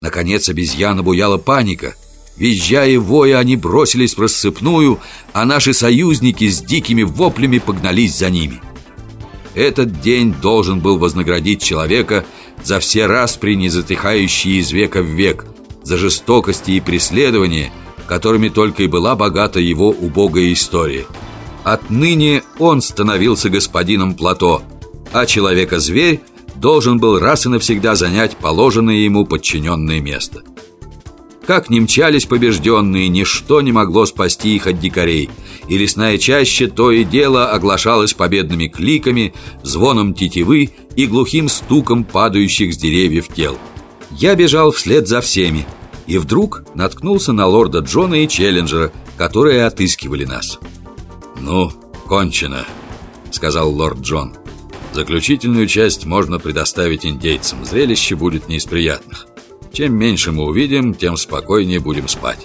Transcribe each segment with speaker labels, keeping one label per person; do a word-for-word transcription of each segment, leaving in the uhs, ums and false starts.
Speaker 1: Наконец обезьян обуяла паника. Визжая и воя, они бросились в рассыпную, а наши союзники с дикими воплями погнались за ними. Этот день должен был вознаградить человека за все распри, не затихающие из века в век, за жестокости и преследования, которыми только и была богата его убогая история. Отныне он становился господином плато, а человека-зверь должен был раз и навсегда занять положенное ему подчиненное место. Как ни мчались побежденные, ничто не могло спасти их от дикарей, и лесная чаща то и дело оглашалась победными кликами, звоном тетивы и глухим стуком падающих с деревьев тел. Я бежал вслед за всеми, и вдруг наткнулся на лорда Джона и Челленджера, которые отыскивали нас. «Ну, кончено», — сказал лорд Джон. «Заключительную часть можно предоставить индейцам. Зрелище будет не из приятных. Чем меньше мы увидим, тем спокойнее будем спать».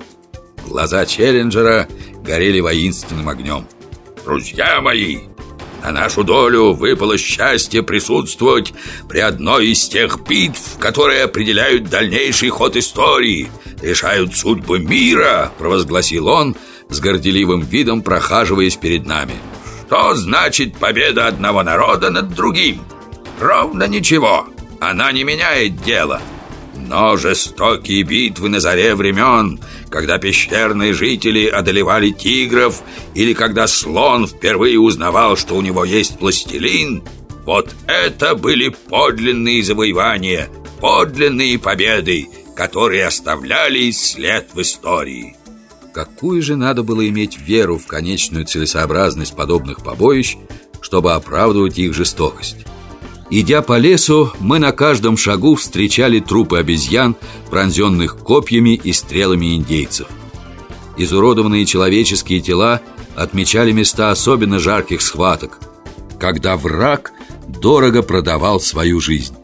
Speaker 1: Глаза Челленджера горели воинственным огнем. «Друзья мои, на нашу долю выпало счастье присутствовать при одной из тех битв, которые определяют дальнейший ход истории, решают судьбы мира», — провозгласил он, с горделивым видом прохаживаясь перед нами. «Что значит победа одного народа над другим? Ровно ничего, она не меняет дело. Но жестокие битвы на заре времен, когда пещерные жители одолевали тигров, или когда слон впервые узнавал, что у него есть пластилин, вот это были подлинные завоевания, подлинные победы, которые оставляли след в истории». Какую же надо было иметь веру в конечную целесообразность подобных побоищ, чтобы оправдывать их жестокость? Идя по лесу, мы на каждом шагу встречали трупы обезьян, пронзенных копьями и стрелами индейцев. Изуродованные человеческие тела отмечали места особенно жарких схваток, когда враг дорого продавал свою жизнь.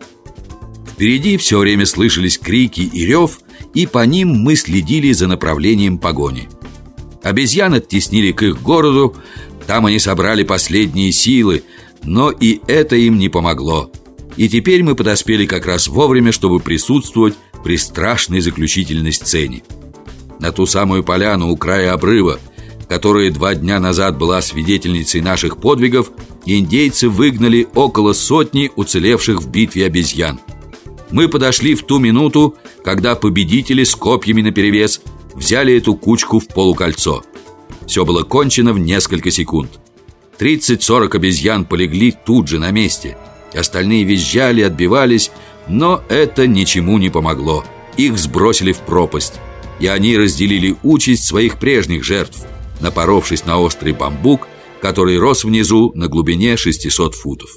Speaker 1: Впереди все время слышались крики и рев, и по ним мы следили за направлением погони. Обезьян оттеснили к их городу, там они собрали последние силы, но и это им не помогло. И теперь мы подоспели как раз вовремя, чтобы присутствовать при страшной заключительной сцене. На ту самую поляну у края обрыва, которая два дня назад была свидетельницей наших подвигов, индейцы выгнали около сотни уцелевших в битве обезьян. Мы подошли в ту минуту, когда победители с копьями наперевес взяли эту кучку в полукольцо. Все было кончено в несколько секунд. Тридцать-сорок обезьян полегли тут же на месте. Остальные визжали, отбивались, но это ничему не помогло. Их сбросили в пропасть, и они разделили участь своих прежних жертв, напоровшись на острый бамбук, который рос внизу на глубине шестисот футов.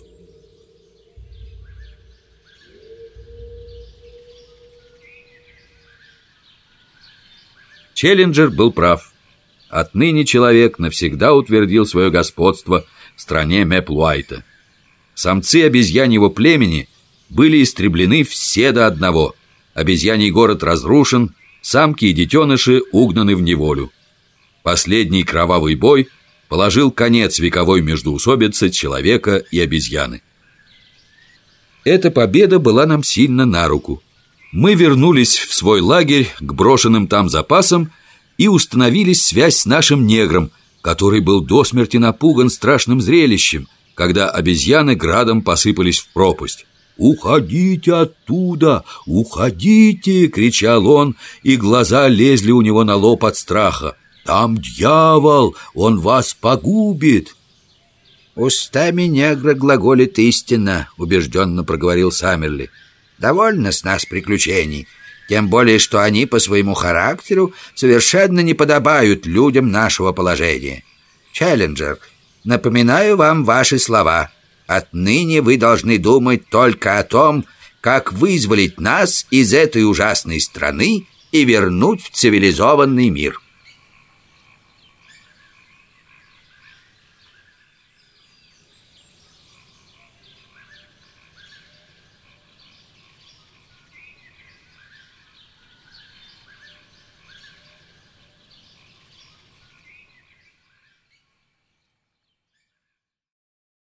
Speaker 1: Челленджер был прав. Отныне человек навсегда утвердил свое господство в стране Мэплуайта. Самцы обезьяньего племени были истреблены все до одного. Обезьяний город разрушен, самки и детеныши угнаны в неволю. Последний кровавый бой положил конец вековой междоусобице человека и обезьяны. Эта победа была нам сильно на руку. Мы вернулись в свой лагерь к брошенным там запасам и установили связь с нашим негром, который был до смерти напуган страшным зрелищем, когда обезьяны градом посыпались в пропасть. «Уходите оттуда! Уходите!» — кричал он, и глаза лезли у него на лоб от страха. «Там дьявол! Он вас погубит!»
Speaker 2: «Устами негра глаголит истина», — убежденно проговорил Саммерли. «Довольно с нас приключений, тем более, что они по своему характеру совершенно не подобают людям нашего положения. Челленджер, напоминаю вам ваши слова. Отныне вы должны думать только о том, как вызволить нас из этой ужасной страны и вернуть в цивилизованный мир».